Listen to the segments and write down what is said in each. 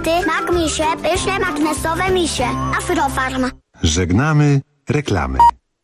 Magnety, Magmisie, pyszne magnesowe misie. Afrofarm. Żegnamy reklamy.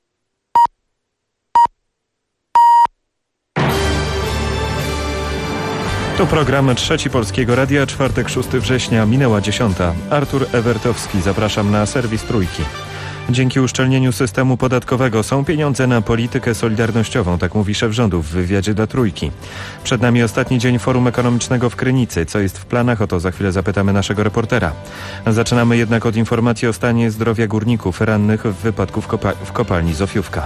To program Trzeci Polskiego Radia, czwartek 6 września, minęła 10. Artur Ewertowski, zapraszam na serwis Trójki. Dzięki uszczelnieniu systemu podatkowego są pieniądze na politykę solidarnościową, tak mówi szef rządu w wywiadzie dla Trójki. Przed nami ostatni dzień Forum Ekonomicznego w Krynicy. Co jest w planach? O to za chwilę zapytamy naszego reportera. Zaczynamy jednak od informacji o stanie zdrowia górników rannych w wypadku w kopalni Zofiówka.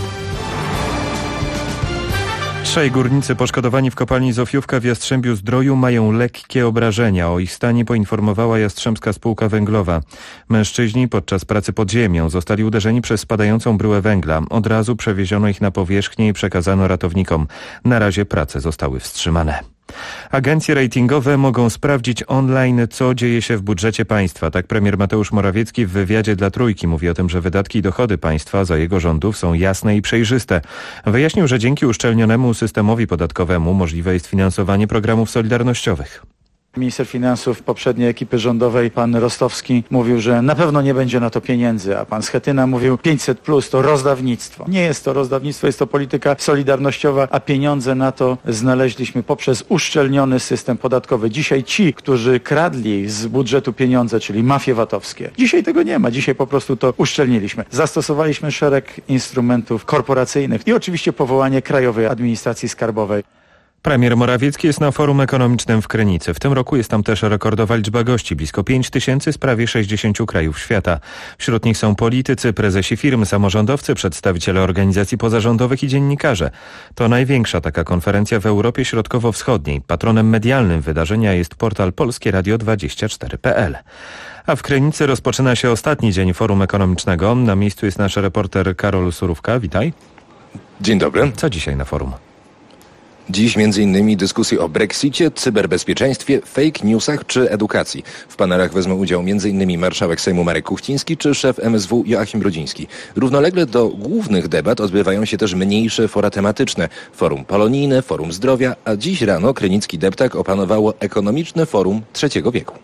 3 górnicy poszkodowani w kopalni Zofiówka w Jastrzębiu-Zdroju mają lekkie obrażenia. O ich stanie poinformowała Jastrzębska Spółka Węglowa. Mężczyźni podczas pracy pod ziemią zostali uderzeni przez spadającą bryłę węgla. Od razu przewieziono ich na powierzchnię i przekazano ratownikom. Na razie prace zostały wstrzymane. Agencje ratingowe mogą sprawdzić online, co dzieje się w budżecie państwa. Tak premier Mateusz Morawiecki w wywiadzie dla Trójki mówi o tym, że wydatki i dochody państwa za jego rządów są jasne i przejrzyste. Wyjaśnił, że dzięki uszczelnionemu systemowi podatkowemu możliwe jest finansowanie programów solidarnościowych. Minister finansów poprzedniej ekipy rządowej, pan Rostowski, mówił, że na pewno nie będzie na to pieniędzy, a pan Schetyna mówił 500+ to rozdawnictwo. Nie jest to rozdawnictwo, jest to polityka solidarnościowa, a pieniądze na to znaleźliśmy poprzez uszczelniony system podatkowy. Dzisiaj ci, którzy kradli z budżetu pieniądze, czyli mafie VAT-owskie, dzisiaj tego nie ma. Dzisiaj po prostu to uszczelniliśmy. Zastosowaliśmy szereg instrumentów korporacyjnych i oczywiście powołanie Krajowej Administracji Skarbowej. Premier Morawiecki jest na Forum Ekonomicznym w Krynicy. W tym roku jest tam też rekordowa liczba gości, blisko 5 000 z prawie 60 krajów świata. Wśród nich są politycy, prezesi firm, samorządowcy, przedstawiciele organizacji pozarządowych i dziennikarze. To największa taka konferencja w Europie Środkowo-Wschodniej. Patronem medialnym wydarzenia jest portal polskieradio24.pl. A w Krynicy rozpoczyna się ostatni dzień Forum Ekonomicznego. Na miejscu jest nasz reporter Karol Surówka. Witaj. Dzień dobry. Co dzisiaj na forum? Dziś m.in. dyskusje o Brexicie, cyberbezpieczeństwie, fake newsach czy edukacji. W panelach wezmą udział m.in. marszałek Sejmu Marek Kuchciński czy szef MSW Joachim Brudziński. Równolegle do głównych debat odbywają się też mniejsze fora tematyczne. Forum Polonijne, Forum Zdrowia, a dziś rano krynicki deptak opanowało ekonomiczne forum trzeciego wieku.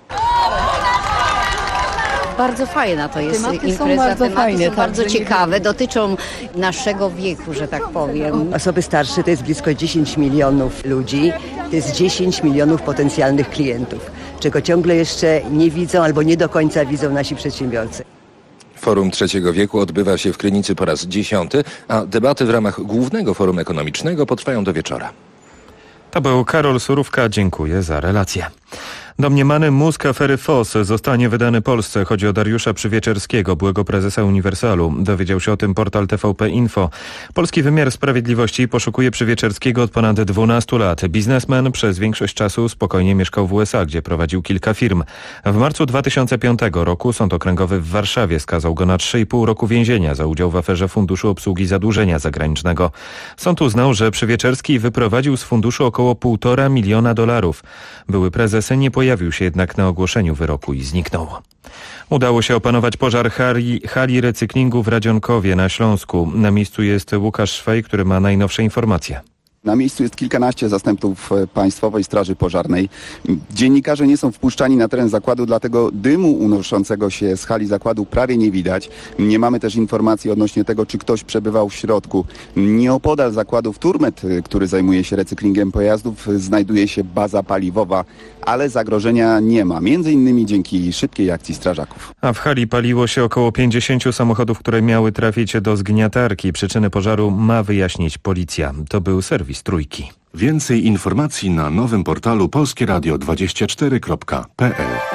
Bardzo fajna to jest impreza, tematy są bardzo ciekawe, dotyczą naszego wieku, że tak powiem. Osoby starsze to jest blisko 10 milionów ludzi, to jest 10 milionów potencjalnych klientów, czego ciągle jeszcze nie widzą albo nie do końca widzą nasi przedsiębiorcy. Forum trzeciego wieku odbywa się w Krynicy po raz 10., a debaty w ramach głównego forum ekonomicznego potrwają do wieczora. To był Karol Surówka, dziękuję za relację. Domniemany mózg afery FOS zostanie wydany Polsce. Chodzi o Dariusza Przywieczerskiego, byłego prezesa Uniwersalu. Dowiedział się o tym portal TVP Info. Polski wymiar sprawiedliwości poszukuje Przywieczerskiego od ponad 12 lat. Biznesmen przez większość czasu spokojnie mieszkał w USA, gdzie prowadził kilka firm. W marcu 2005 roku Sąd Okręgowy w Warszawie skazał go na 3,5 roku więzienia za udział w aferze Funduszu Obsługi Zadłużenia Zagranicznego. Sąd uznał, że Przywieczerski wyprowadził z funduszu około $1,5 miliona. Były prezes nie pojawił się jednak na ogłoszeniu wyroku i zniknął. Udało się opanować pożar hali recyklingu w Radzionkowie na Śląsku. Na miejscu jest Łukasz Szwej, który ma najnowsze informacje. Na miejscu jest kilkanaście zastępców Państwowej Straży Pożarnej. Dziennikarze nie są wpuszczani na teren zakładu, dlatego dymu unoszącego się z hali zakładu prawie nie widać. Nie mamy też informacji odnośnie tego, czy ktoś przebywał w środku. Nieopodal zakładu Turmet, który zajmuje się recyklingiem pojazdów, znajduje się baza paliwowa, ale zagrożenia nie ma. Między innymi dzięki szybkiej akcji strażaków. A w hali paliło się około 50 samochodów, które miały trafić do zgniatarki. Przyczyny pożaru ma wyjaśnić policja. To był serwis Trójki. Więcej informacji na nowym portalu polskieradio24.pl.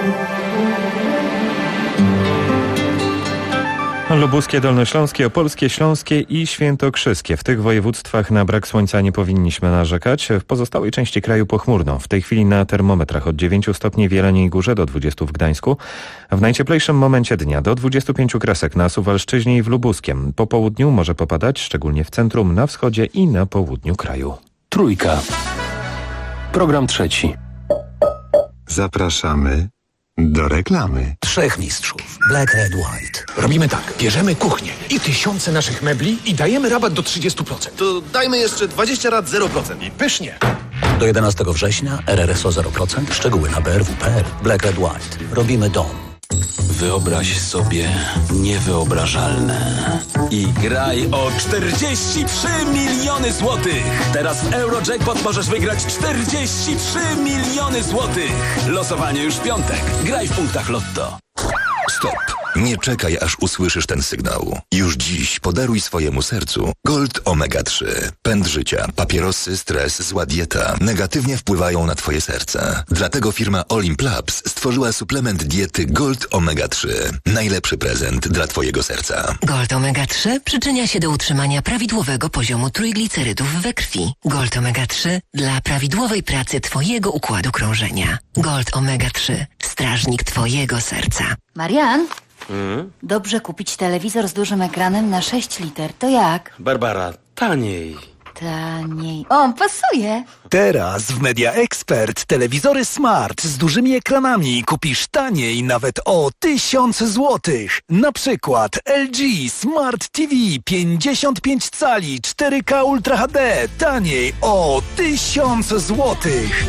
Lubuskie, Dolnośląskie, Opolskie, Śląskie i Świętokrzyskie. W tych województwach na brak słońca nie powinniśmy narzekać. W pozostałej części kraju pochmurno. W tej chwili na termometrach od 9 stopni w Jeleniej Górze do 20 w Gdańsku. W najcieplejszym momencie dnia do 25 kresek na Suwalszczyźnie i w Lubuskiem. Po południu może popadać, szczególnie w centrum, na wschodzie i na południu kraju. Trójka. Program trzeci. Zapraszamy do reklamy. 3 mistrzów. Black, red, white. Robimy tak. Bierzemy kuchnię i tysiące naszych mebli i dajemy rabat do 30%. To dajmy jeszcze 20 lat 0%. I pysznie. Do 11 września RRSO 0%, szczegóły na brw.pl. Black Red White. Robimy dom. Wyobraź sobie niewyobrażalne i graj o 43 miliony złotych. Teraz w Eurojackpot możesz wygrać 43 miliony złotych. Losowanie już w piątek. Graj w punktach Lotto. Stop. Nie czekaj, aż usłyszysz ten sygnał. Już dziś podaruj swojemu sercu Gold Omega 3. Pęd życia, papierosy, stres, zła dieta negatywnie wpływają na twoje serce. Dlatego firma Olimp Labs stworzyła suplement diety Gold Omega 3. Najlepszy prezent dla twojego serca. Gold Omega 3 przyczynia się do utrzymania prawidłowego poziomu trójglicerydów we krwi. Gold Omega 3 dla prawidłowej pracy twojego układu krążenia. Gold Omega 3. Strażnik twojego serca. Marian? Dobrze kupić telewizor z dużym ekranem na 6 liter. To jak? Barbara, taniej. Taniej. O, pasuje. Teraz w Media Expert telewizory smart z dużymi ekranami kupisz taniej nawet o 1000 złotych. Na przykład LG Smart TV 55 cali 4K Ultra HD taniej o 1000 złotych.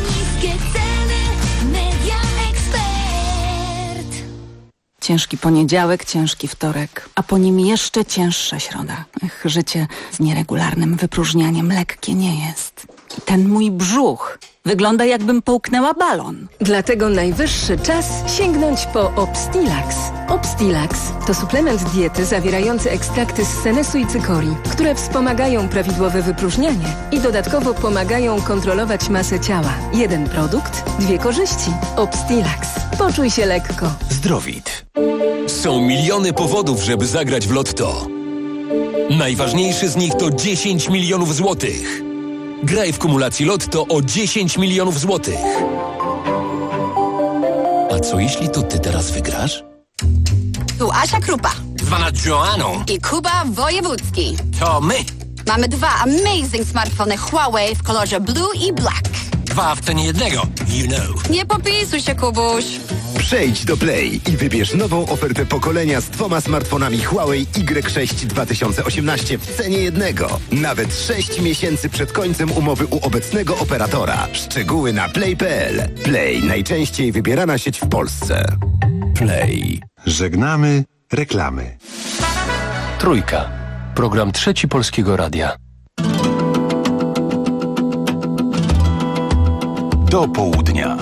Ciężki poniedziałek, ciężki wtorek, a po nim jeszcze cięższa środa. Życie z nieregularnym wypróżnianiem lekkie nie jest. I ten mój brzuch wygląda, jakbym połknęła balon. Dlatego najwyższy czas sięgnąć po Obstilax. Obstilax to suplement diety zawierający ekstrakty z senesu i cykorii, które wspomagają prawidłowe wypróżnianie i dodatkowo pomagają kontrolować masę ciała. Jeden produkt, dwie korzyści. Obstilax. Poczuj się lekko. Zdrowit. Są miliony powodów, żeby zagrać w Lotto. Najważniejszy z nich to 10 milionów złotych. Graj w kumulacji Lotto o 10 milionów złotych. A co jeśli to ty teraz wygrasz? Tu Asia Krupa. Zwana Joanną. I Kuba Wojewódzki. To my. Mamy dwa amazing smartfony Huawei w kolorze blue i black. Dwa w cenie jednego. You know. Nie popisuj się, Kubuś. Przejdź do Play i wybierz nową ofertę pokolenia z 2 smartfonami Huawei Y6 2018 w cenie jednego. Nawet 6 miesięcy przed końcem umowy u obecnego operatora. Szczegóły na play.pl. Play. Najczęściej wybierana sieć w Polsce. Play. Żegnamy reklamy. Trójka. Program Trzeci Polskiego Radia. Do południa.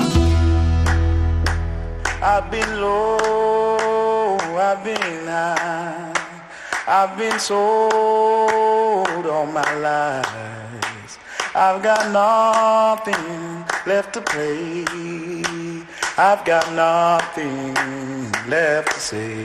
I've been low, I've been high, I've been sold all my lies. I've got nothing left to play, I've got nothing left to say.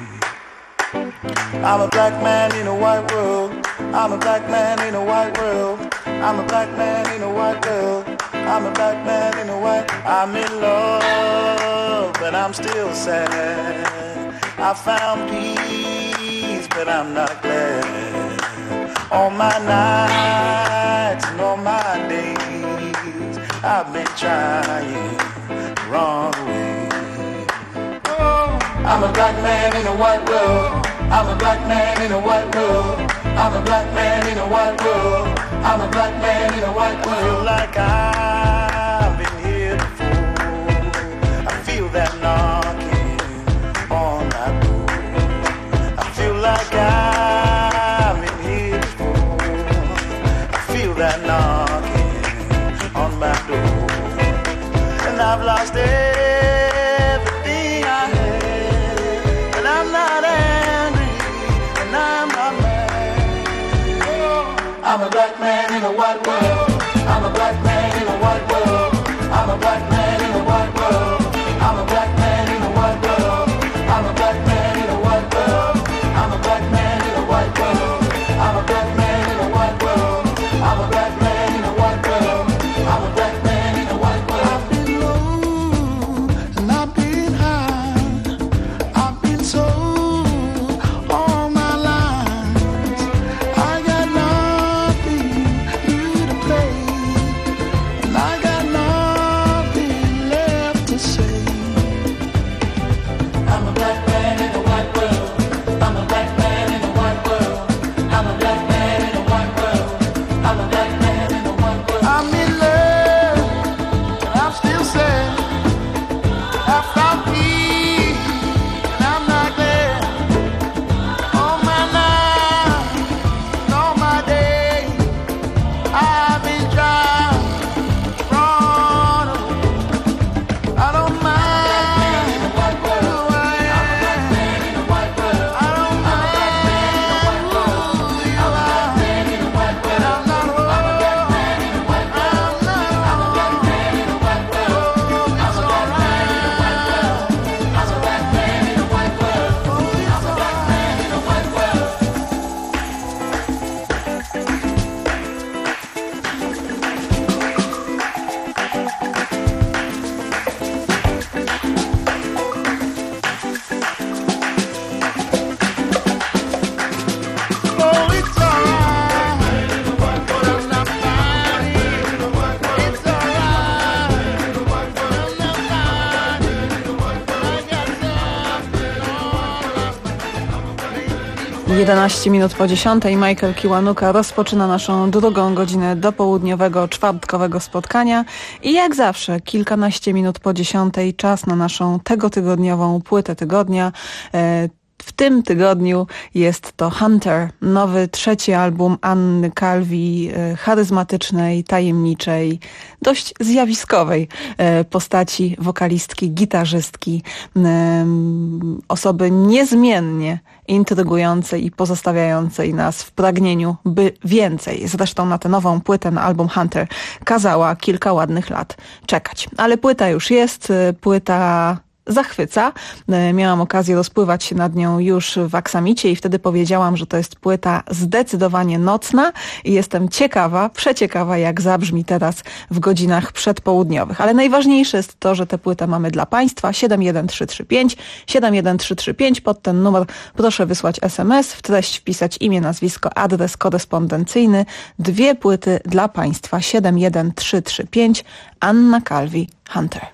I'm a black man in a white world, I'm a black man in a white world, I'm a black man in a white world, I'm a black man in a white. I'm in love, but I'm still sad. I found peace, but I'm not glad. All my nights and all my days, I've been trying the wrong way. I'm a black man in a white world, I'm a black man in a white world, I'm a black man in a white world, I'm a black man in a white world. I feel like I've been here before, I feel that knocking on my door. I feel like I've been here before, I feel that knocking on my door. And I've lost everything I had, and I'm not angry, and I'm not mad. I'm a black man in a white world, I'm a black man in a white world, I'm a black man in a white world, I'm a black man in a white world, I'm a black man in a white world, I'm a black man in a white world, I'm a black man in a white world, I'm a black man in a white world, I'm a black man in a white world. I've been low and I've been high, I've been sold all my life. I got nothing new to play, and I got nothing 11 minut po 10 Michael Kiwanuka rozpoczyna naszą drugą godzinę dopołudniowego, czwartkowego spotkania i jak zawsze kilkanaście minut po 10 czas na naszą tegotygodniową płytę tygodnia. W tym tygodniu jest to Hunter, nowy trzeci album Anny Calvi, charyzmatycznej, tajemniczej, dość zjawiskowej postaci wokalistki, gitarzystki, osoby niezmiennie intrygującej i pozostawiającej nas w pragnieniu, by więcej. Zresztą na tę nową płytę, na album Hunter, kazała kilka ładnych lat czekać. Ale płyta już jest, płyta zachwyca. Miałam okazję rozpływać się nad nią już w Aksamicie i wtedy powiedziałam, że to jest płyta zdecydowanie nocna i jestem ciekawa, przeciekawa, jak zabrzmi teraz w godzinach przedpołudniowych. Ale najważniejsze jest to, że tę płytę mamy dla Państwa. 71335. Pod ten numer proszę wysłać SMS, w treść wpisać imię, nazwisko, adres korespondencyjny. 2 płyty dla Państwa. 71335. Anna Calvi, Hunter.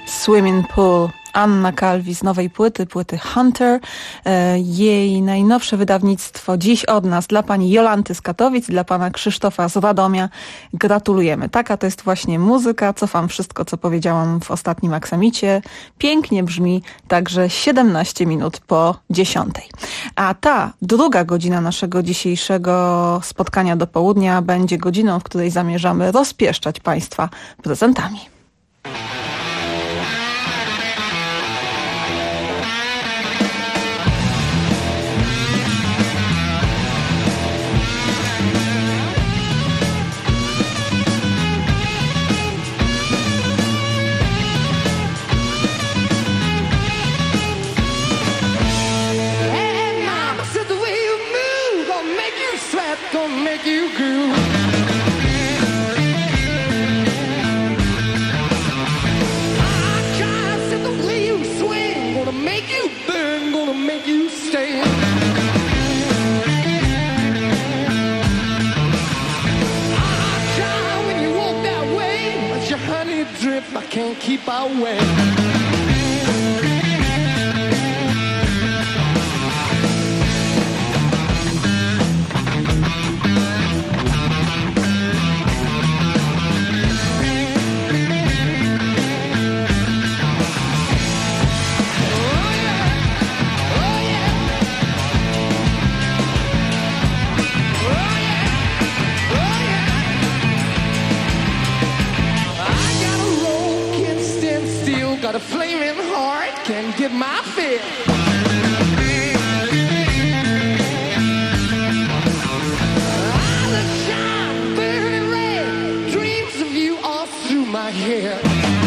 Swimming Pool. Anna Calvi z nowej płyty Hunter. Jej najnowsze wydawnictwo dziś od nas dla pani Jolanty z Katowic, dla pana Krzysztofa z Radomia. Gratulujemy. Taka to jest właśnie muzyka. Cofam wszystko, co powiedziałam w ostatnim aksamicie. Pięknie brzmi, także 17 minut po 10. A ta druga godzina naszego dzisiejszego spotkania do południa będzie godziną, w której zamierzamy rozpieszczać państwa prezentami. Can't keep our way. Got a flaming heart, can't get my fill. Eyes shine, burning red, dreams of you all through my hair.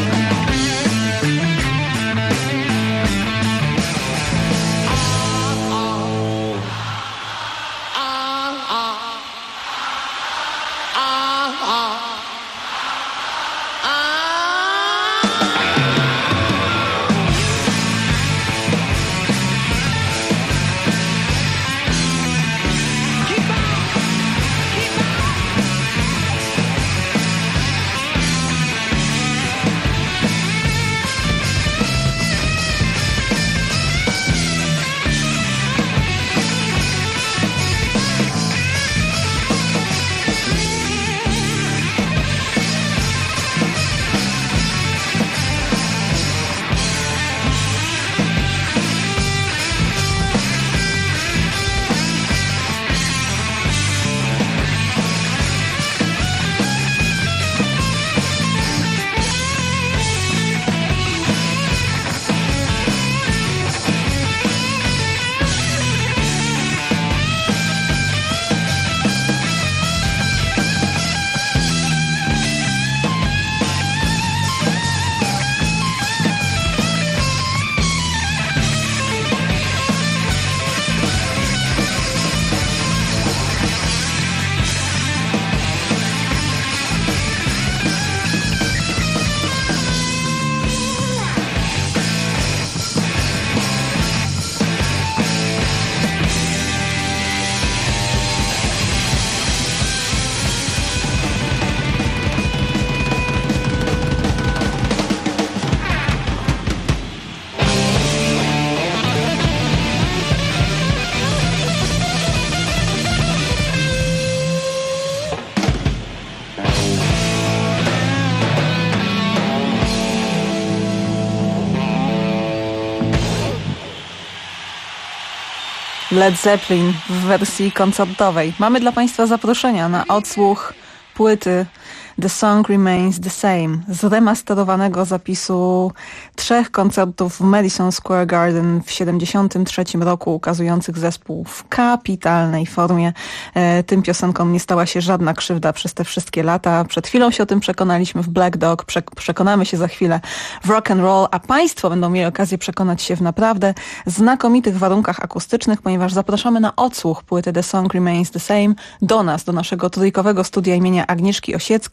Led Zeppelin w wersji koncertowej. Mamy dla państwa zaproszenia na odsłuch płyty The Song Remains the Same, zremasterowanego zapisu 3 koncertów w Madison Square Garden w 1973 roku, ukazujących zespół w kapitalnej formie. Tym piosenkom nie stała się żadna krzywda przez te wszystkie lata. Przed chwilą się o tym przekonaliśmy w Black Dog, przekonamy się za chwilę w Rock and Roll, a państwo będą mieli okazję przekonać się w naprawdę znakomitych warunkach akustycznych, ponieważ zapraszamy na odsłuch płyty The Song Remains the Same do nas, do naszego trójkowego studia imienia Agnieszki Osieckiej.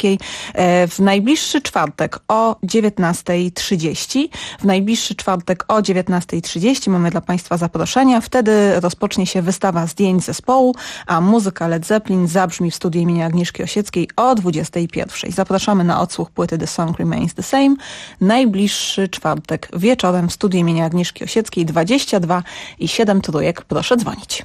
Osieckiej w najbliższy czwartek o 19:30. W najbliższy czwartek o 19:30 mamy dla Państwa zaproszenia. Wtedy rozpocznie się wystawa zdjęć zespołu, a muzyka Led Zeppelin zabrzmi w studiu imienia Agnieszki Osieckiej o 21:00. Zapraszamy na odsłuch płyty The Song Remains the Same. Najbliższy czwartek wieczorem w studiu imienia Agnieszki Osieckiej 22 i 7 trójek. Proszę dzwonić.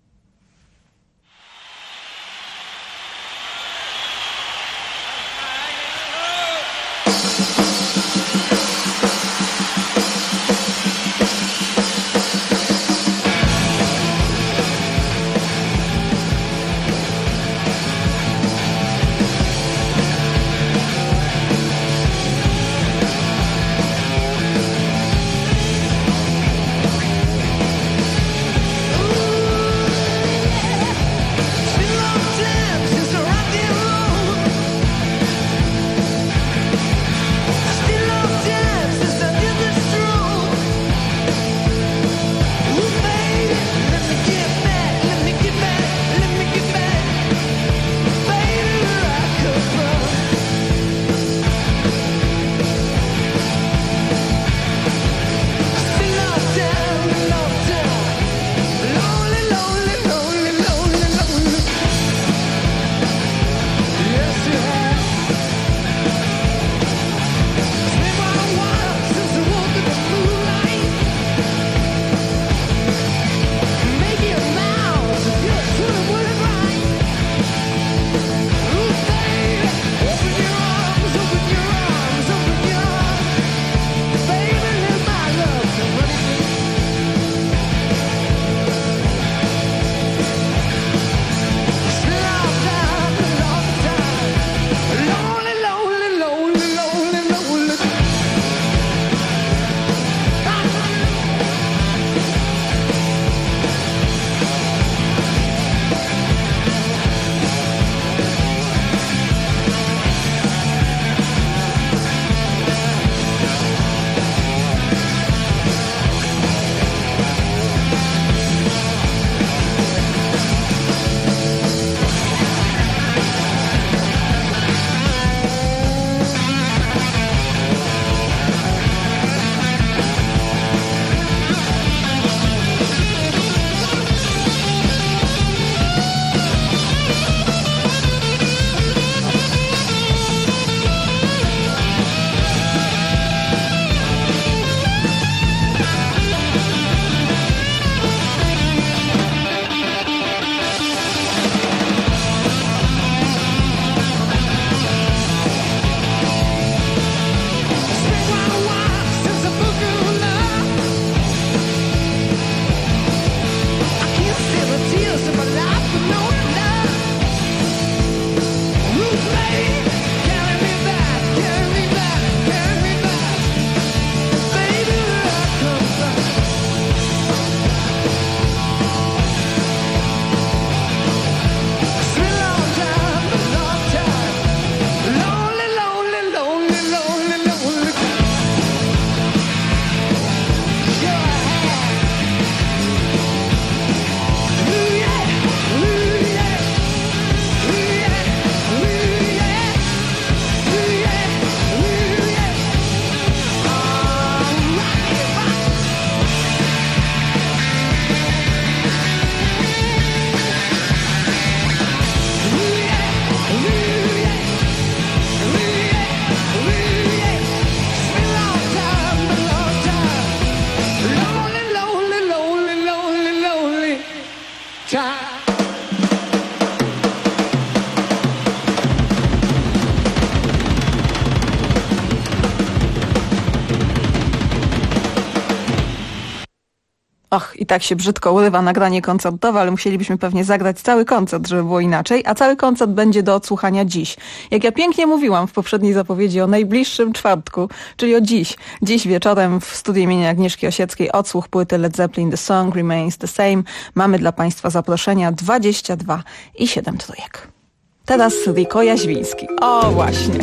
I tak się brzydko urywa nagranie koncertowe, ale musielibyśmy pewnie zagrać cały koncert, żeby było inaczej, a cały koncert będzie do odsłuchania dziś. Jak ja pięknie mówiłam w poprzedniej zapowiedzi o najbliższym czwartku, czyli o dziś. Dziś wieczorem w studiu imienia Agnieszki Osieckiej odsłuch płyty Led Zeppelin The Song Remains the Same. Mamy dla Państwa zaproszenia 22 i 7 trójek. Teraz Rico Jaźwiński. O, właśnie.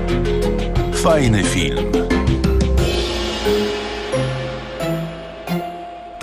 Fajny film.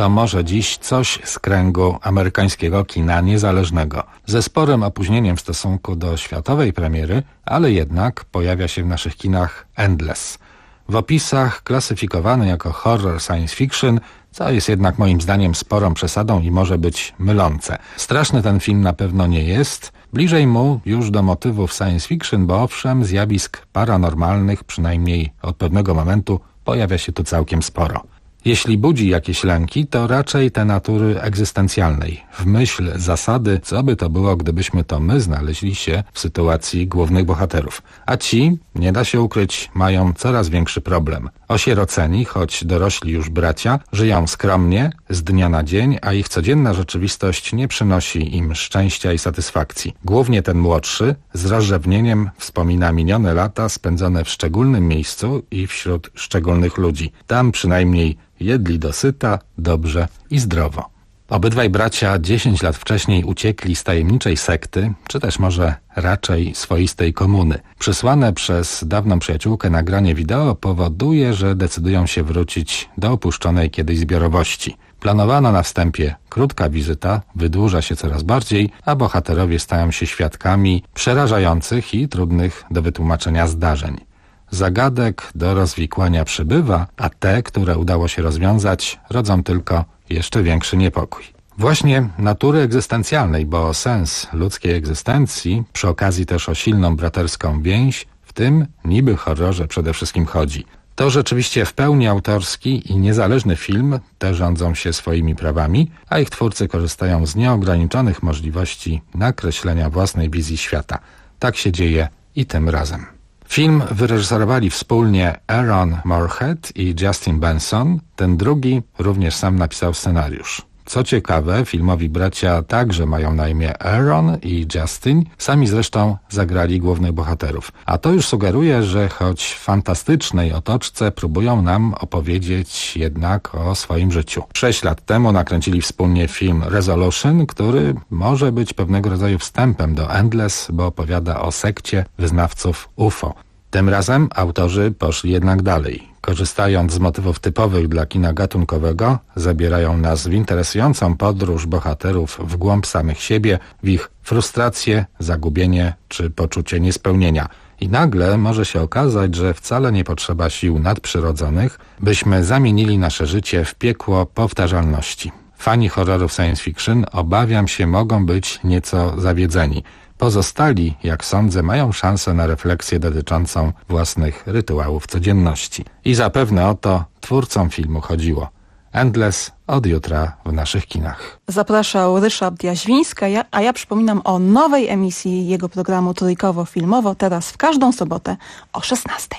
to może dziś coś z kręgu amerykańskiego kina niezależnego. Ze sporym opóźnieniem w stosunku do światowej premiery, ale jednak pojawia się w naszych kinach Endless. W opisach klasyfikowany jako horror science fiction, co jest jednak moim zdaniem sporą przesadą i może być mylące. Straszny ten film na pewno nie jest, bliżej mu już do motywów science fiction, bo owszem, zjawisk paranormalnych, przynajmniej od pewnego momentu, pojawia się tu całkiem sporo. Jeśli budzi jakieś lęki, to raczej te natury egzystencjalnej. W myśl zasady, co by to było, gdybyśmy to my znaleźli się w sytuacji głównych bohaterów. A ci, nie da się ukryć, mają coraz większy problem. Osieroceni, choć dorośli już bracia, żyją skromnie, z dnia na dzień, a ich codzienna rzeczywistość nie przynosi im szczęścia i satysfakcji. Głównie ten młodszy, z rozrzewnieniem wspomina minione lata spędzone w szczególnym miejscu i wśród szczególnych ludzi. Tam przynajmniej jedli dosyta, dobrze i zdrowo. Obydwaj bracia 10 lat wcześniej uciekli z tajemniczej sekty, czy też może raczej swoistej komuny. Przysłane przez dawną przyjaciółkę nagranie wideo powoduje, że decydują się wrócić do opuszczonej kiedyś zbiorowości. Planowana na wstępie krótka wizyta wydłuża się coraz bardziej, a bohaterowie stają się świadkami przerażających i trudnych do wytłumaczenia zdarzeń. Zagadek do rozwikłania przybywa, a te, które udało się rozwiązać, rodzą tylko jeszcze większy niepokój. Właśnie natury egzystencjalnej, bo o sens ludzkiej egzystencji, przy okazji też o silną braterską więź, w tym niby horrorze przede wszystkim chodzi. To rzeczywiście w pełni autorski i niezależny film, te rządzą się swoimi prawami, a ich twórcy korzystają z nieograniczonych możliwości nakreślenia własnej wizji świata. Tak się dzieje i tym razem. Film wyreżyserowali wspólnie Aaron Moorhead i Justin Benson. Ten drugi również sam napisał scenariusz. Co ciekawe, filmowi bracia także mają na imię Aaron i Justin, sami zresztą zagrali głównych bohaterów. A to już sugeruje, że choć w fantastycznej otoczce próbują nam opowiedzieć jednak o swoim życiu. 6 lat temu nakręcili wspólnie film Resolution, który może być pewnego rodzaju wstępem do Endless, bo opowiada o sekcie wyznawców UFO. Tym razem autorzy poszli jednak dalej. Korzystając z motywów typowych dla kina gatunkowego, zabierają nas w interesującą podróż bohaterów w głąb samych siebie, w ich frustrację, zagubienie czy poczucie niespełnienia. I nagle może się okazać, że wcale nie potrzeba sił nadprzyrodzonych, byśmy zamienili nasze życie w piekło powtarzalności. Fani horrorów science fiction, obawiam się, mogą być nieco zawiedzeni. Pozostali, jak sądzę, mają szansę na refleksję dotyczącą własnych rytuałów codzienności. I zapewne o to twórcom filmu chodziło. Endless od jutra w naszych kinach. Zapraszał Ryszard Jaźwiński, a ja przypominam o nowej emisji jego programu trójkowo-filmowo, teraz w każdą sobotę o 16:00.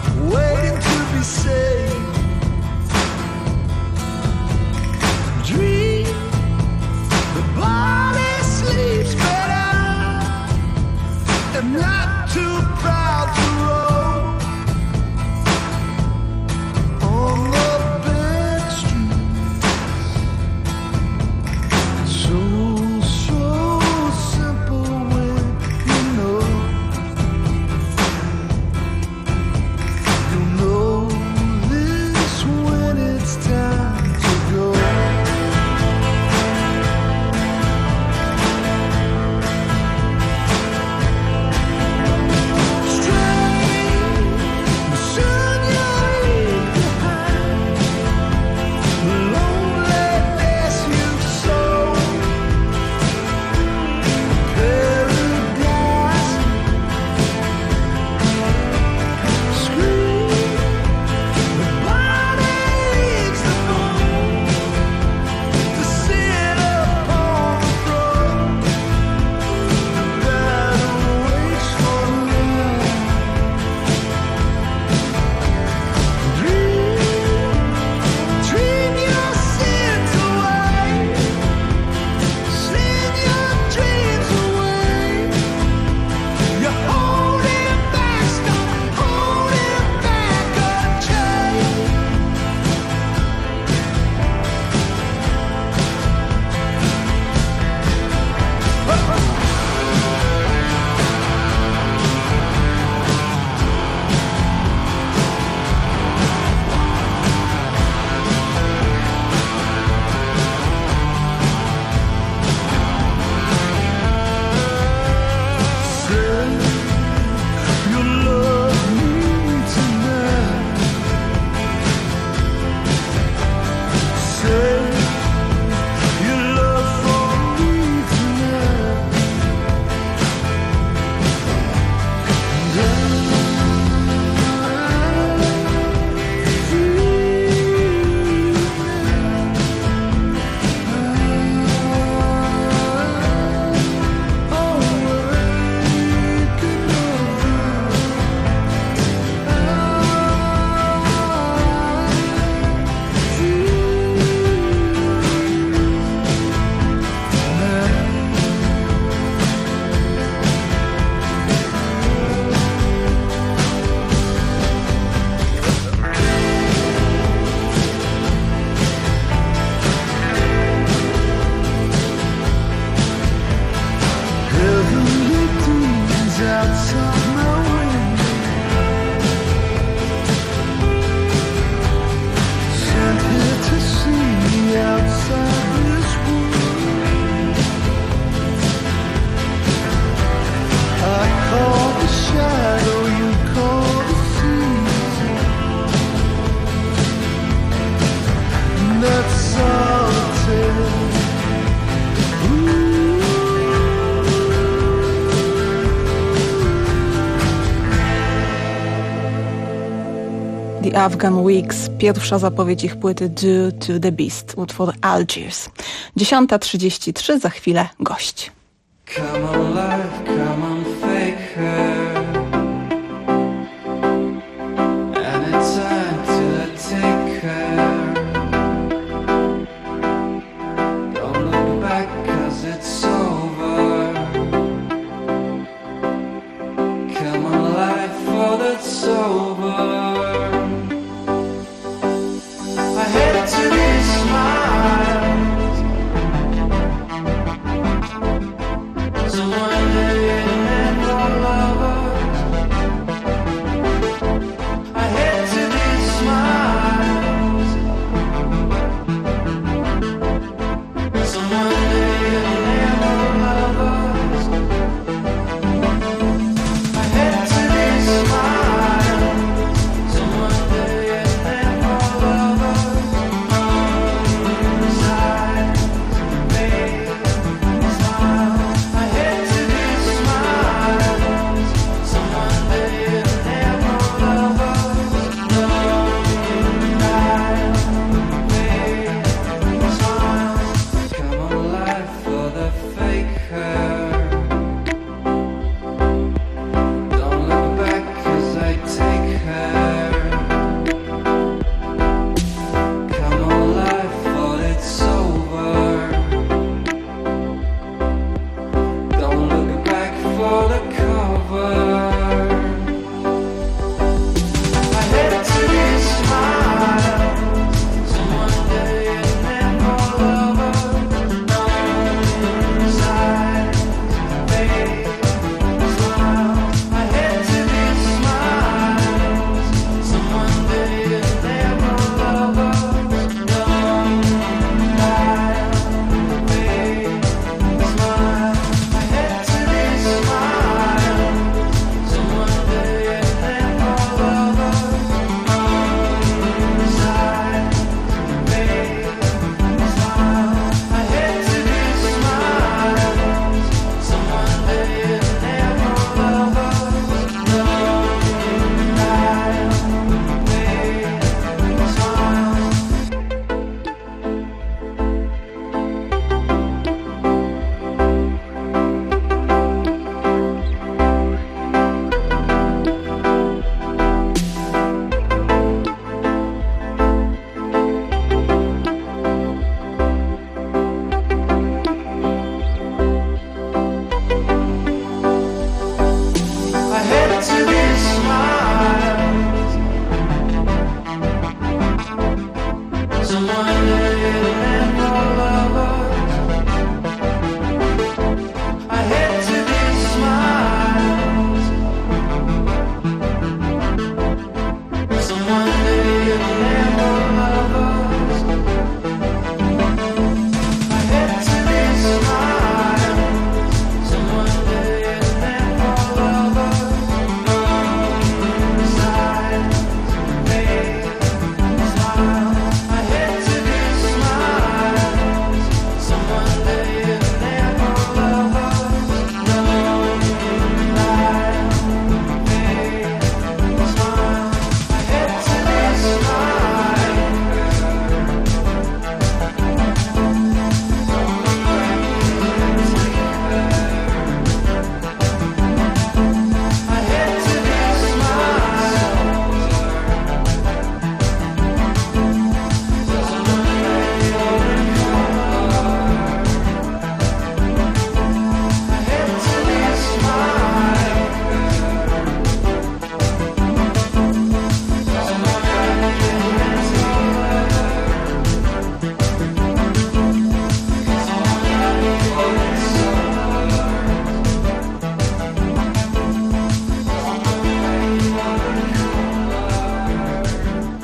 Dream The Afghan Wigs, pierwsza zapowiedź ich płyty Due to the Beast, utwór Algiers. 10:33, za chwilę gość. Come on life, come on fake her. Anytime till I take her. Don't look back 'cause it's over. Come on life, for that's over. I hate to be smiles. So one day and all lovers. I hate to be smiles. So one day and all lovers. I hate to be smiles. So one day and all lovers. Sighs, make smile. I hate to be smiles. So one day and all lovers. Come on life for the faker. Don't look back 'cause I take her. Come on life for it's over. Don't look back for the cover. I hate to be smiles. So one day and all lovers. Sighs, make smile. I hate to be smiles. So one day and all lovers. Make smile. I hate to be smiles. So one day and all lovers. Sighs, make smile. I hate to be smiles. So one day and all lovers. I hate to be smiles. So one day and all lovers. I hate to be smiles. So one day and all lovers. I hate to be smiles. So one day and all lovers. Sighs, make smile. I hate to be smiles. So one day and all lovers. Make smile. I hate to be smiles. I hate to be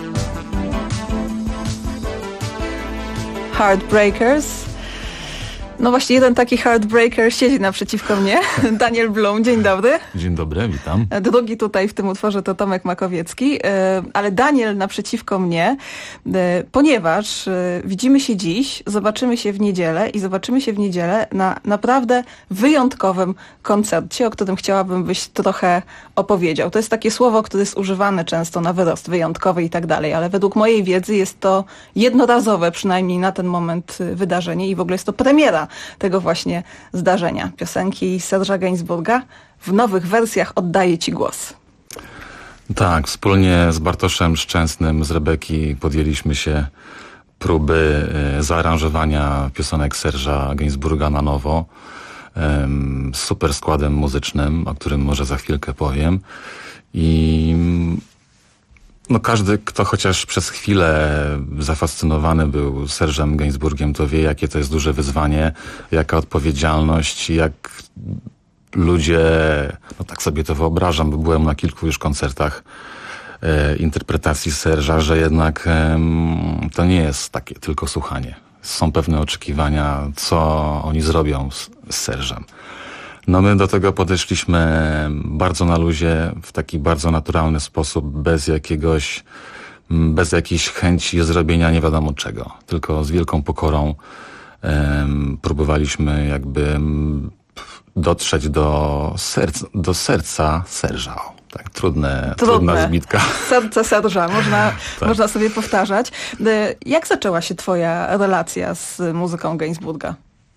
Heartbreakers. No właśnie, jeden taki heartbreaker siedzi naprzeciwko mnie. Daniel Blum, dzień dobry. Dzień dobry, witam. Drugi tutaj w tym utworze to Tomek Makowiecki, ale Daniel naprzeciwko mnie, ponieważ widzimy się dziś, zobaczymy się w niedzielę i zobaczymy się w niedzielę na naprawdę wyjątkowym koncercie, o którym chciałabym, byś trochę opowiedział. To jest takie słowo, które jest używane często na wyrost, wyjątkowy i tak dalej, ale według mojej wiedzy jest to jednorazowe, przynajmniej na ten moment, wydarzenie i w ogóle jest to premiera tego właśnie zdarzenia. Piosenki Serge'a Gainsbourga w nowych wersjach Oddaję Ci głos. Tak, wspólnie z Bartoszem Szczęsnym z Rebeki podjęliśmy się próby zaaranżowania piosenek Serge'a Gainsbourga na nowo. Z super składem muzycznym, o którym może za chwilkę powiem. I no każdy, kto chociaż przez chwilę zafascynowany był Serge'em Gainsbourgiem, to wie, jakie to jest duże wyzwanie, jaka odpowiedzialność, jak ludzie, no tak sobie to wyobrażam, bo byłem na kilku już koncertach interpretacji Serge'a, że jednak to nie jest takie tylko słuchanie. Są pewne oczekiwania, co oni zrobią z Serge'em. No my do tego podeszliśmy bardzo na luzie, w taki bardzo naturalny sposób, bez jakiejś chęci serbienia nie wiadomo czego. Tylko z wielką pokorą próbowaliśmy jakby dotrzeć do serca Serge'a. Tak, trudna zbitka. Serce Serge'a, można sobie powtarzać. Jak zaczęła się twoja relacja z muzyką Gainsbourga?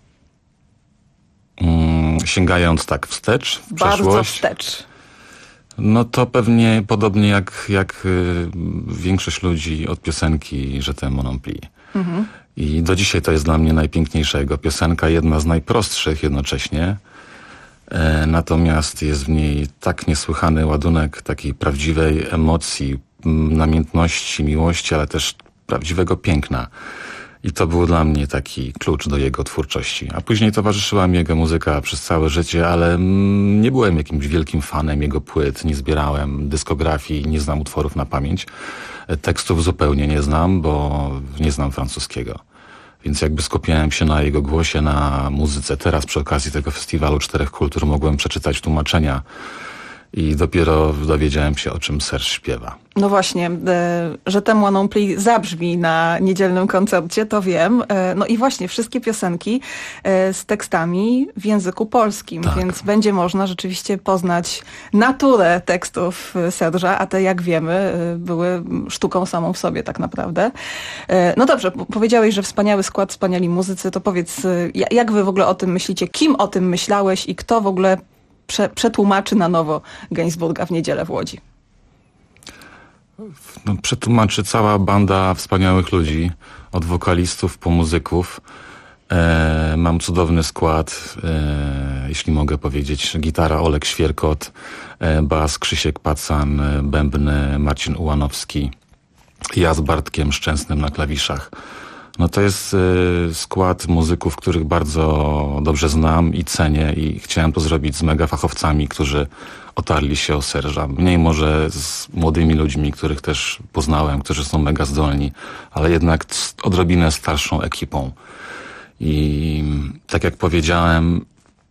Sięgając tak wstecz, w bardzo przeszłość. wstecz. No to pewnie podobnie jak większość ludzi od piosenki Je t'aime mon ampli. I do dzisiaj to jest dla mnie najpiękniejsza jego piosenka, jedna z najprostszych jednocześnie. Natomiast jest w niej tak niesłychany ładunek takiej prawdziwej emocji, namiętności, miłości, ale też prawdziwego piękna. I to był dla mnie taki klucz do jego twórczości. A później towarzyszyła mi jego muzyka przez całe życie, ale nie byłem jakimś wielkim fanem jego płyt, nie zbierałem dyskografii, nie znam utworów na pamięć. Tekstów zupełnie nie znam, bo nie znam francuskiego. Więc jakby skupiałem się na jego głosie, na muzyce. Teraz przy okazji tego festiwalu 4 kultur mogłem przeczytać tłumaczenia i dopiero dowiedziałem się, o czym Serge śpiewa. No właśnie, że ten mon ampli zabrzmi na niedzielnym koncercie, to wiem. No i właśnie wszystkie piosenki z tekstami w języku polskim, tak. Więc będzie można rzeczywiście poznać naturę tekstów Serge'a, a te, jak wiemy, były sztuką samą w sobie tak naprawdę. No dobrze, powiedziałeś, że wspaniały skład, wspaniali muzycy, to powiedz, jak wy w ogóle o tym myślicie? Kim o tym myślałeś i kto w ogóle przetłumaczy na nowo Gainsbourga w niedzielę w Łodzi? No, przetłumaczy cała banda wspaniałych ludzi, od wokalistów po muzyków. Mam cudowny skład, jeśli mogę powiedzieć. Gitara Olek Świerkot, bas Krzysiek Pacan, bębny Marcin Ułanowski, ja z Bartkiem Szczęsnym na klawiszach. No to jest skład muzyków, których bardzo dobrze znam i cenię i chciałem to zrobić z mega fachowcami, którzy otarli się o Serge'a. Mniej może z młodymi ludźmi, których też poznałem, którzy są mega zdolni, ale jednak z odrobinę starszą ekipą. I tak jak powiedziałem,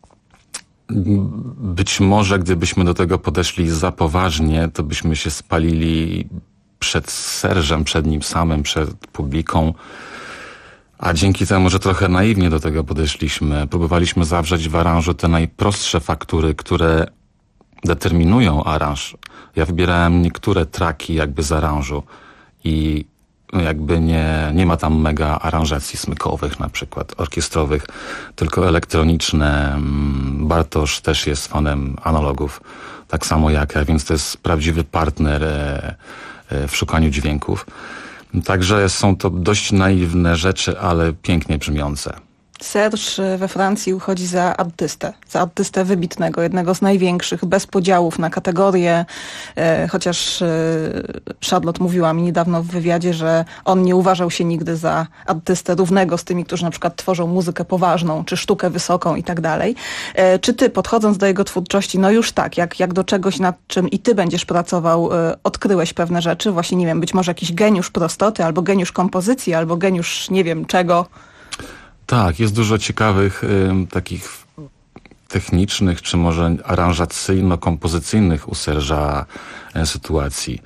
być może gdybyśmy do tego podeszli za poważnie, to byśmy się spalili przed Serge'em, przed nim samym, przed publiką. A dzięki temu, że trochę naiwnie do tego podeszliśmy, próbowaliśmy zawrzeć w aranżu te najprostsze faktury, które determinują aranż. Ja wybierałem niektóre traki jakby z aranżu i jakby nie ma tam mega aranżacji smykowych na przykład, orkiestrowych, tylko elektroniczne. Bartosz też jest fanem analogów, tak samo jak ja, więc to jest prawdziwy partner w szukaniu dźwięków. Także są to dość naiwne rzeczy, ale pięknie brzmiące. Serge we Francji uchodzi za artystę wybitnego, jednego z największych, bez podziałów na kategorie, chociaż Charlotte mówiła mi niedawno w wywiadzie, że on nie uważał się nigdy za artystę równego z tymi, którzy na przykład tworzą muzykę poważną, czy sztukę wysoką i tak dalej. Czy ty, podchodząc do jego twórczości, no już tak, jak do czegoś, nad czym i ty będziesz pracował, odkryłeś pewne rzeczy, właśnie nie wiem, być może jakiś geniusz prostoty, albo geniusz kompozycji, albo geniusz nie wiem czego? Tak, jest dużo ciekawych takich technicznych, czy może aranżacyjno-kompozycyjnych u Serża sytuacji.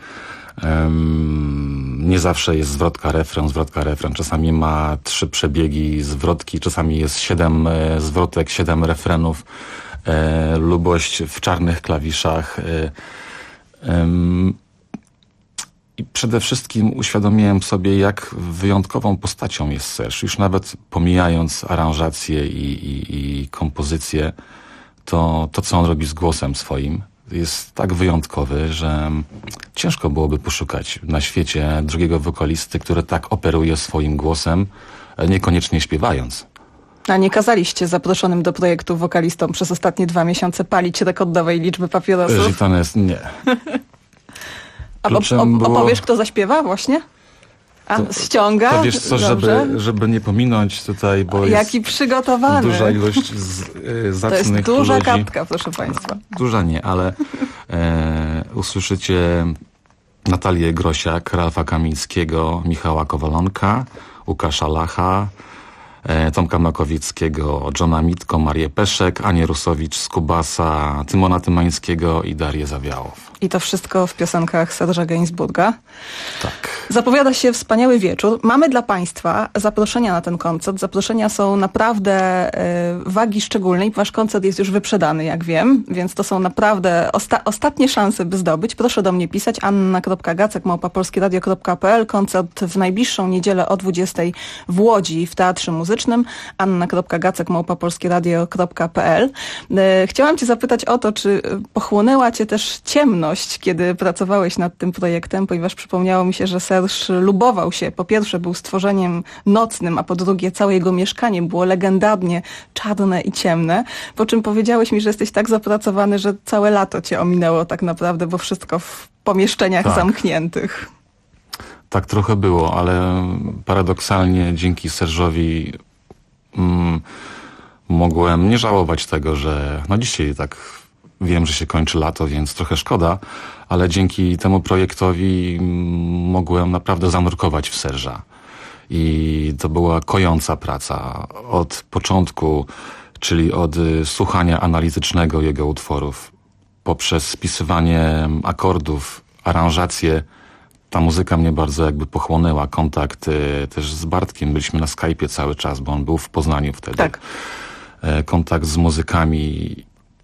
Nie zawsze jest zwrotka, refren. Czasami ma 3 przebiegi zwrotki, czasami jest 7 zwrotek, 7 refrenów. Lubość w czarnych klawiszach. I przede wszystkim uświadomiłem sobie, jak wyjątkową postacią jest Serż. Już nawet pomijając aranżację i kompozycję, to co on robi z głosem swoim jest tak wyjątkowy, że ciężko byłoby poszukać na świecie drugiego wokalisty, który tak operuje swoim głosem, niekoniecznie śpiewając. A nie kazaliście zaproszonym do projektu wokalistom przez ostatnie 2 miesiące palić rekordowej liczby papierosów? Żitanes nie. A opowiesz, kto zaśpiewa właśnie? Ściąga? To wiesz co, żeby nie pominąć tutaj, bo jaki jest przygotowany. Duża ilość zacnych To jest duża ludzi. kapka, proszę państwa. Duża nie, ale usłyszycie Natalię Grosiak, Ralfa Kamińskiego, Michała Kowalonka, Łukasza Lacha, Tomka Makowieckiego, Johna Mitko, Marię Peszek, Anię Rusowicz z Kubasa, Tymona Tymańskiego i Darię Zawiałow. I to wszystko w piosenkach Serża Gainsbourga. Tak. Zapowiada się wspaniały wieczór. Mamy dla państwa zaproszenia na ten koncert. Zaproszenia są naprawdę wagi szczególnej. Wasz koncert jest już wyprzedany, jak wiem, więc to są naprawdę ostatnie szanse, by zdobyć. Proszę do mnie pisać. anna.gacek@polskieradio.pl. Koncert w najbliższą niedzielę o 20:00 w Łodzi w Teatrze Muzycznym. anna.gacek@polskieradio.pl. Chciałam cię zapytać o to, czy pochłonęła cię też ciemność, kiedy pracowałeś nad tym projektem, ponieważ przypomniało mi się, że Serż lubował się. Po pierwsze był stworzeniem nocnym, a po drugie całe jego mieszkanie było legendarnie czarne i ciemne, po czym powiedziałeś mi, że jesteś tak zapracowany, że całe lato cię ominęło tak naprawdę, bo wszystko w pomieszczeniach zamkniętych. Tak trochę było, ale paradoksalnie dzięki Serżowi mogłem nie żałować tego, że dzisiaj tak wiem, że się kończy lato, więc trochę szkoda, ale dzięki temu projektowi mogłem naprawdę zanurkować w Serża. I to była kojąca praca. Od początku, czyli od słuchania analitycznego jego utworów, poprzez spisywanie akordów, aranżację. Ta muzyka mnie bardzo pochłonęła. Kontakt też z Bartkiem. Byliśmy na Skype'ie cały czas, bo on był w Poznaniu wtedy. Tak. Kontakt z muzykami.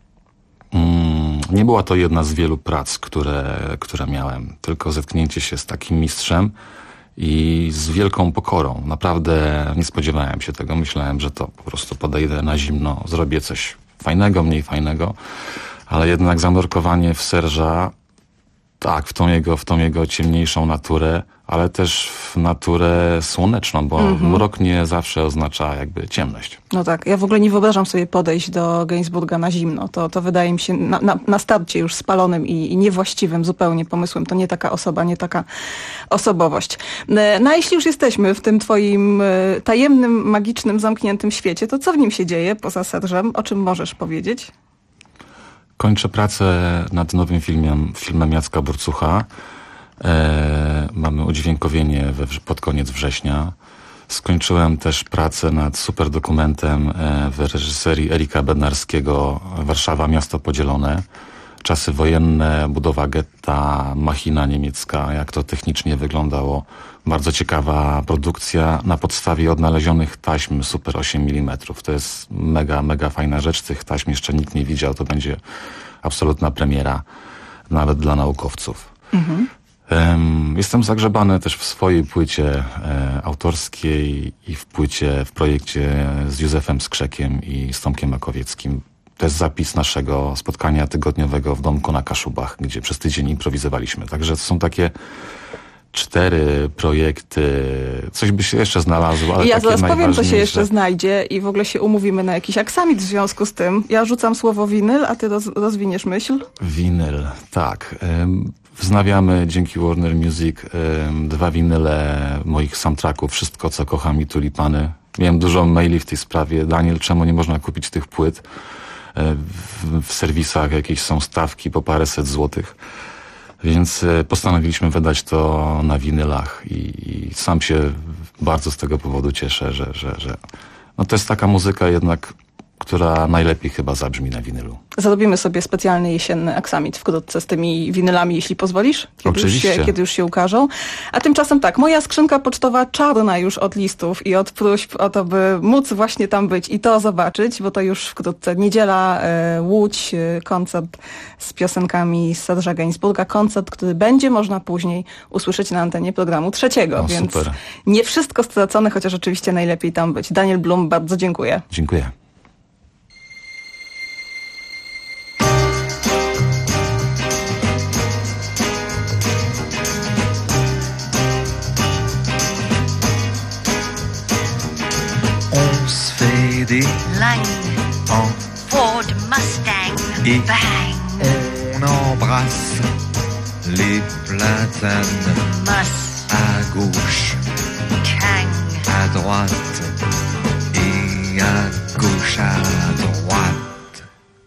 Nie była to jedna z wielu prac, które miałem. Tylko zetknięcie się z takim mistrzem i z wielką pokorą. Naprawdę nie spodziewałem się tego. Myślałem, że to po prostu podejdę na zimno, zrobię coś fajnego, mniej fajnego. Ale jednak zanurkowanie w Serża, tak, w tą jego ciemniejszą naturę, ale też w naturę słoneczną, bo mrok nie zawsze oznacza ciemność. No tak, ja w ogóle nie wyobrażam sobie podejść do Gainsbourga na zimno. To wydaje mi się na starcie już spalonym i niewłaściwym zupełnie pomysłem. To nie taka osoba, nie taka osobowość. No a jeśli już jesteśmy w tym twoim tajemnym, magicznym, zamkniętym świecie, to co w nim się dzieje poza Serżem? O czym możesz powiedzieć? Kończę pracę nad nowym filmem Jacka Burcucha. Mamy udźwiękowienie pod koniec września. Skończyłem też pracę nad superdokumentem w reżyserii Erika Bednarskiego Warszawa, miasto podzielone. Czasy wojenne, budowa getta, machina niemiecka, jak to technicznie wyglądało. Bardzo ciekawa produkcja na podstawie odnalezionych taśm Super 8 mm. To jest mega fajna rzecz. Tych taśm jeszcze nikt nie widział. To będzie absolutna premiera, nawet dla naukowców. Jestem zagrzebany też w swojej płycie autorskiej i w projekcie z Józefem Skrzekiem i z Tomkiem Makowieckim. To jest zapis naszego spotkania tygodniowego w domku na Kaszubach, gdzie przez tydzień improwizowaliśmy. Także to są takie 4 projekty. Coś by się jeszcze znalazło, ale ja takie zaraz powiem, co się jeszcze znajdzie i w ogóle się umówimy na jakiś aksamit w związku z tym. Ja rzucam słowo winyl, a ty rozwiniesz myśl? Winyl, tak. Wznawiamy dzięki Warner Music 2 winyle moich soundtracków, Wszystko, co kocham i Tulipany. Miałem dużo maili w tej sprawie. Daniel, czemu nie można kupić tych płyt? W serwisach jakieś są stawki po paręset złotych. Więc postanowiliśmy wydać to na winylach i sam się bardzo z tego powodu cieszę, że No to jest taka muzyka jednak, która najlepiej chyba zabrzmi na winylu. Zrobimy sobie specjalny jesienny aksamit wkrótce z tymi winylami, jeśli pozwolisz. Oczywiście. Kiedy już się ukażą. A tymczasem tak, moja skrzynka pocztowa czarna już od listów i od próśb o to, by móc właśnie tam być i to zobaczyć, bo to już wkrótce. Niedziela, Łódź, koncert z piosenkami z Serge'a Gainsbourga. Koncert, który będzie można później usłyszeć na antenie programu trzeciego. Więc super. Nie wszystko stracone, chociaż oczywiście najlepiej tam być. Daniel Blum, bardzo dziękuję. Dziękuję. Des Lange en Ford Mustang et Bang on embrasse les platanes Mus à gauche, Tang à droite et à gauche, à droite.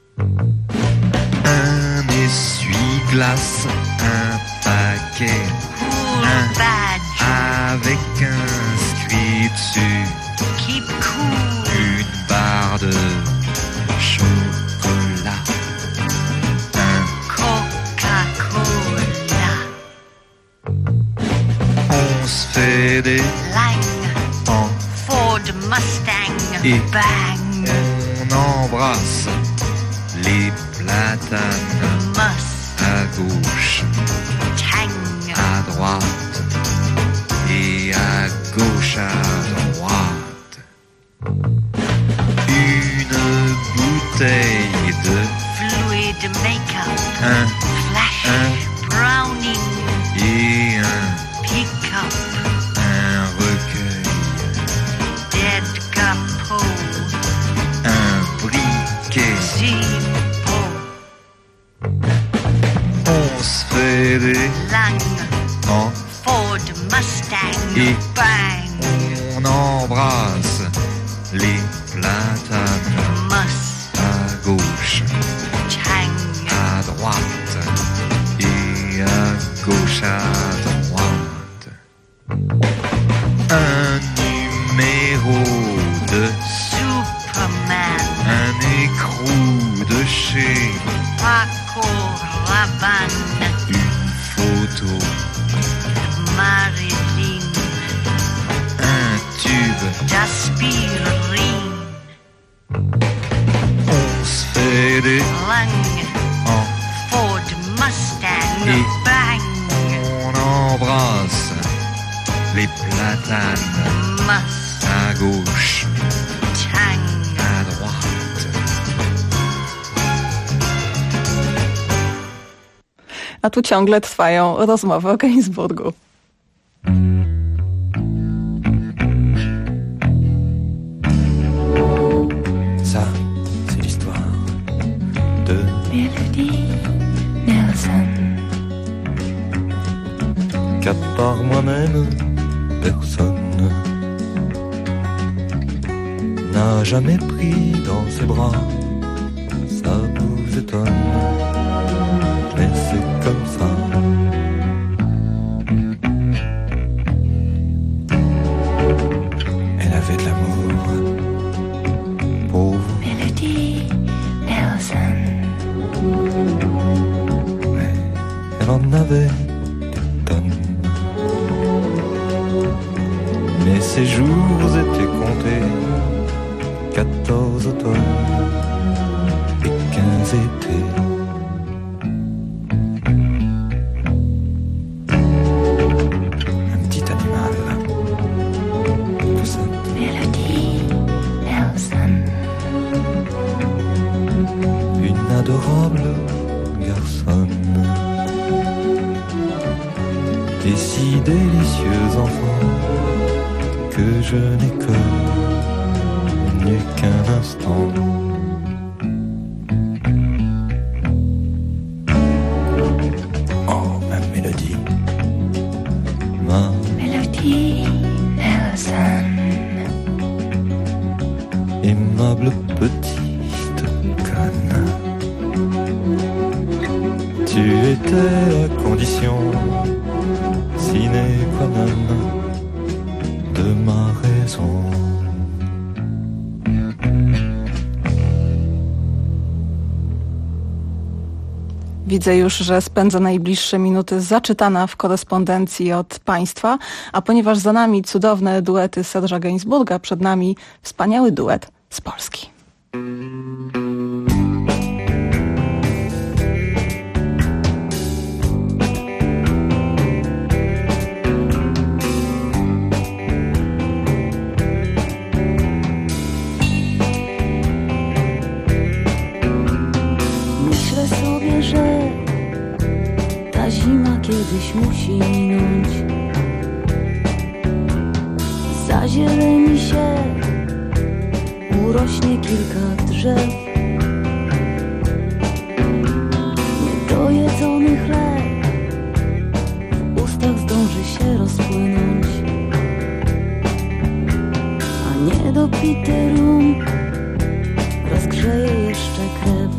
Un essuie-glace, un paquet, Cool un Badge avec inscrit dessus Keep cool une barre de chocolat, un Coca-Cola on se fait des Lange en Ford Mustang et Bang on embrasse les platanes Mus à gauche, Tang à droite et à gauche, à droite. Une bouteille de Fluid Makeup un Flash Browning et un Pick-up recueil, Dead Capot un briquet. Zippo On se fait des Lange en Ford Mustang et Bang on embrasse les platanes Mus à gauche, Tang à droite et à gauche, à droite. Un numéro de Superman un écrou de chez Paco Rabanne une photo, Marilyn un tube. D'aspirine On se fait des Lange en Ford Mustang et Bang on embrasse les platanes Mus à gauche, Tang à droite. A tu ciągle trwają rozmowy o Gainsbourgu. Ça, c'est l'histoire de Melody Nelson qu'à part moi-même, personne n'a jamais pris dans ses bras. Ça vous étonne, mais c'est comme ça. Elle avait de l'amour pour vous. Melody Nelson Elle en avait des tonnes. Mais ses jours étaient comptés. 14 automnes et 15 étés. Un petit animal. Tout ça. Melody Nelson Une adorable garçonne. Et si délicieux enfant que je n'ai connu qu'un instant. Oh, ma mélodie. Ma Melody Nelson aimable petite conne. Tu étais la condition sine qua non de ma raison. Widzę już, że spędzę najbliższe minuty zaczytana w korespondencji od Państwa, a ponieważ za nami cudowne duety Serge'a Gainsbourga, przed nami wspaniały duet z Polski. Myślę sobie, że ta zima kiedyś musi minąć. Zazieleni się, urośnie kilka drzew. Niedojedzony chleb w ustach zdąży się rozpłynąć, a niedopity rum rozgrzeje jeszcze krew.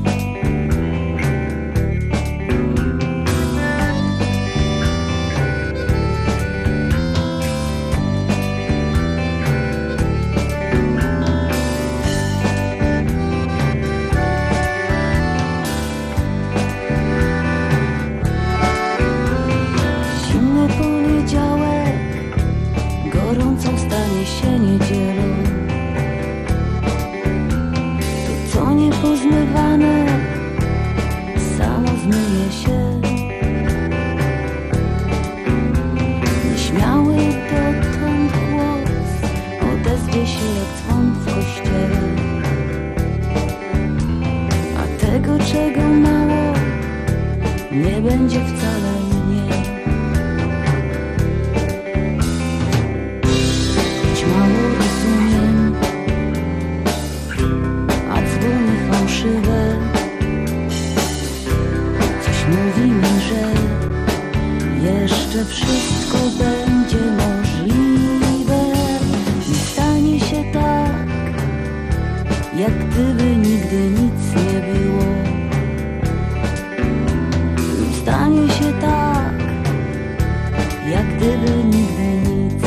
Pozmywane samo zmyje się. Nieśmiały dotąd głos odezwie się jak dzwon w kościele, a tego, czego mało, nie będzie wcale mniej. Choć mało rozumiem, a dzwony fałszywe coś mówi mi, że jeszcze wszystko będzie możliwe. Nie stanie się tak, jak gdyby nigdy nic nie było. Nie stanie się tak, jak gdyby nigdy nic.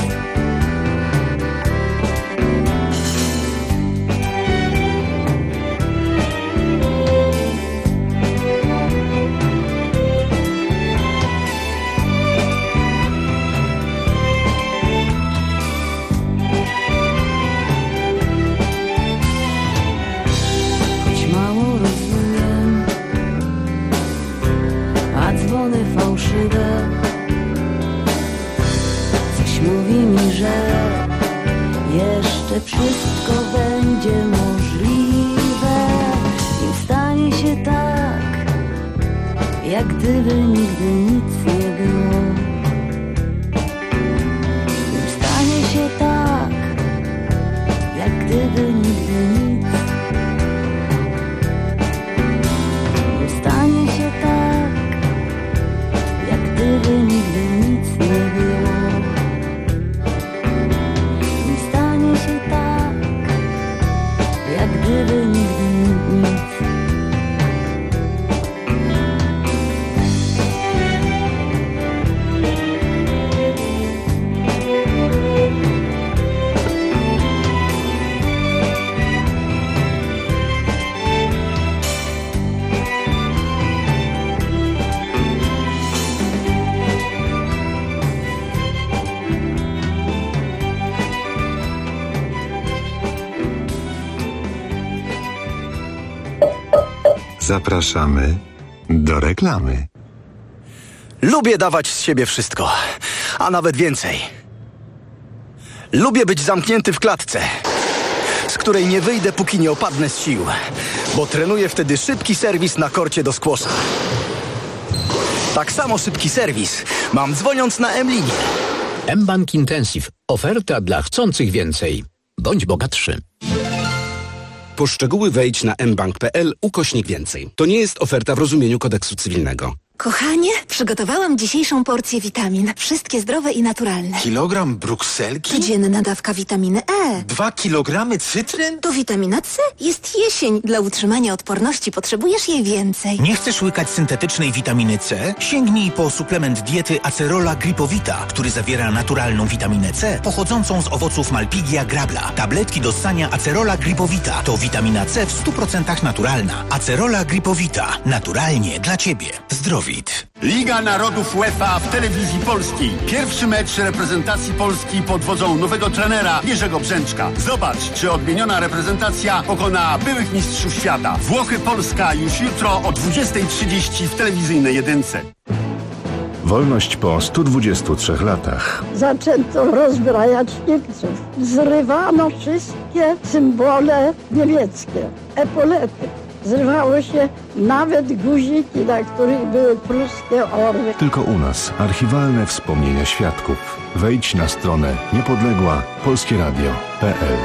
Fałszywe coś mówi mi, że jeszcze wszystko będzie możliwe. Nie stanie się tak, jak gdyby nigdy nic nie było. Nie stanie się tak, jak gdyby nigdy nic. Nie stanie się tak, gdyby nigdy nic nie było. Nie stanie się tak, jak gdyby nigdy nic. Zapraszamy do reklamy. Lubię dawać z siebie wszystko, a nawet więcej. Lubię być zamknięty w klatce, z której nie wyjdę, póki nie opadnę z sił, bo trenuję wtedy szybki serwis na korcie do squasha. Tak samo szybki serwis mam dzwoniąc na M-linię. mBank Intensive. Oferta dla chcących więcej. Bądź bogatszy. Po szczegóły wejdź na mbank.pl/więcej. To nie jest oferta w rozumieniu kodeksu cywilnego. Kochanie, przygotowałam dzisiejszą porcję witamin. Wszystkie zdrowe i naturalne. Kilogram brukselki? Codzienna dawka witaminy E. 2 kilogramy cytryn? To witamina C. Jest jesień. Dla utrzymania odporności potrzebujesz jej więcej. Nie chcesz łykać syntetycznej witaminy C? Sięgnij po suplement diety Acerola Gripowita, który zawiera naturalną witaminę C pochodzącą z owoców Malpighia grabla. Tabletki do ssania Acerola Gripowita to witamina C w 100% naturalna. Acerola Gripowita. Naturalnie dla Ciebie. Zdrowit. Liga Narodów UEFA w telewizji polskiej. Pierwszy mecz reprezentacji Polski pod wodzą nowego trenera Jerzego Brzęczka. Zobacz, czy odmieniona reprezentacja pokona byłych mistrzów świata. Włochy-Polska już jutro o 20:30 w telewizyjnej jedynce. Wolność po 123 latach. Zaczęto rozbrajać Niemców. Zrywano wszystkie symbole niemieckie, epolety. Zrywało się nawet guziki, na których były pruskie orły. Tylko u nas archiwalne wspomnienia świadków. Wejdź na stronę niepodległa.polskieradio.pl.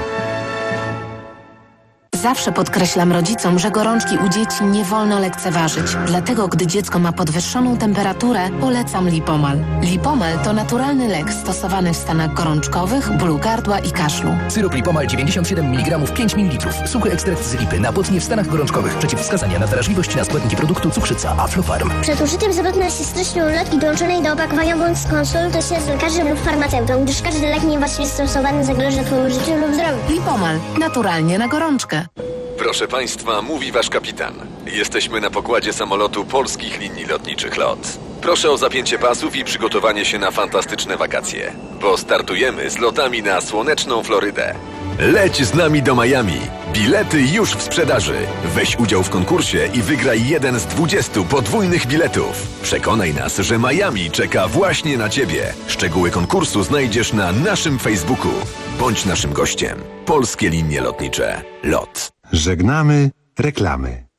Zawsze podkreślam rodzicom, że gorączki u dzieci nie wolno lekceważyć. Dlatego, gdy dziecko ma podwyższoną temperaturę, polecam Lipomal. Lipomal to naturalny lek stosowany w stanach gorączkowych, bólu gardła i kaszlu. Syrop Lipomal 97 mg 5 ml. Suchy ekstrakt z lipy na potnie w stanach gorączkowych. Przeciwwskazania na wrażliwość na składniki produktu cukrzyca Aflofarm. Przed użyciem zwrotna się treścią ulotki dołączonej do opakowania bądź skonsultuj się z lekarzem lub farmaceutą, gdyż każdy lek niewłaściwie stosowany zagroża Twojemu życiu lub zdrowiu. Lipomal. Naturalnie na gorączkę. Proszę Państwa, mówi Wasz kapitan. Jesteśmy na pokładzie samolotu Polskich Linii Lotniczych LOT. Proszę o zapięcie pasów i przygotowanie się na fantastyczne wakacje, bo startujemy z lotami na słoneczną Florydę. Leć z nami do Miami. Bilety już w sprzedaży. Weź udział w konkursie i wygraj jeden z 20 podwójnych biletów. Przekonaj nas, że Miami czeka właśnie na Ciebie. Szczegóły konkursu znajdziesz na naszym Facebooku. Bądź naszym gościem. Polskie Linie Lotnicze LOT. Żegnamy reklamy.